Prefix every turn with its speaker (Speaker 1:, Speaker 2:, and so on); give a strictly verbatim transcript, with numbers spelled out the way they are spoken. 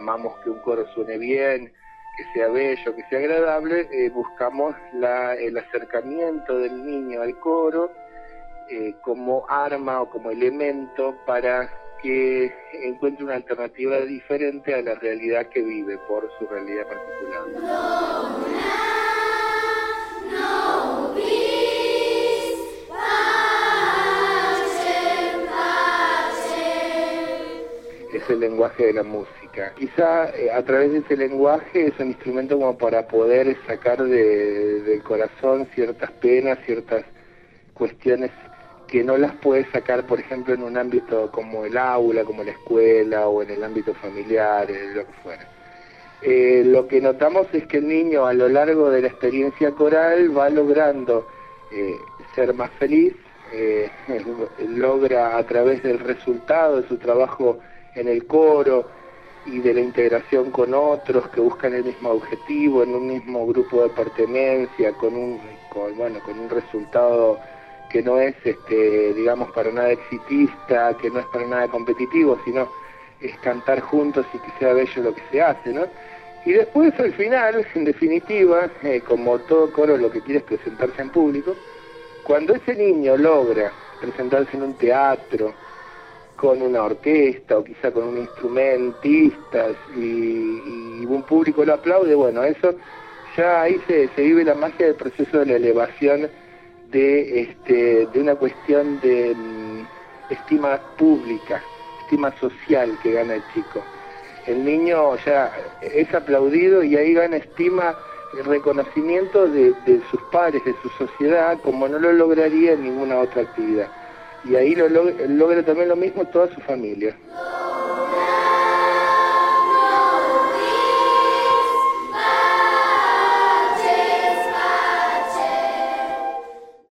Speaker 1: amamos que un coro suene bien, que sea bello, que sea agradable, eh, buscamos la, el acercamiento del niño al coro eh, como arma o como elemento para que encuentre una alternativa diferente a la realidad que vive por su realidad particular. No, no, peace, pace, pace. Es el lenguaje de la música. Quizá eh, a través de ese lenguaje es un instrumento como para poder sacar de, del corazón ciertas penas, ciertas cuestiones que no las puedes sacar, por ejemplo, en un ámbito como el aula, como la escuela, o en el ámbito familiar, en lo que fuera. Eh, lo que notamos es que el niño a lo largo de la experiencia coral va logrando eh, ser más feliz, eh, logra a través del resultado de su trabajo en el coro y de la integración con otros que buscan el mismo objetivo, en un mismo grupo de pertenencia, con un, con, bueno, con un resultado que no es, este, digamos, para nada exitista, que no es para nada competitivo, sino es cantar juntos y que sea bello lo que se hace, ¿no? Y después, al final, en definitiva, eh, como todo coro lo que quiere es presentarse en público, cuando ese niño logra presentarse en un teatro, con una orquesta o quizá con un instrumentista y, y un público lo aplaude, bueno, eso ya ahí se, se vive la magia del proceso de la elevación de, este, de una cuestión de um, estima pública, estima social que gana el chico. El niño ya es aplaudido y ahí gana estima, el reconocimiento de, de sus padres, de su sociedad, como no lo lograría en ninguna otra actividad. Y ahí lo log- logra también lo mismo toda su familia.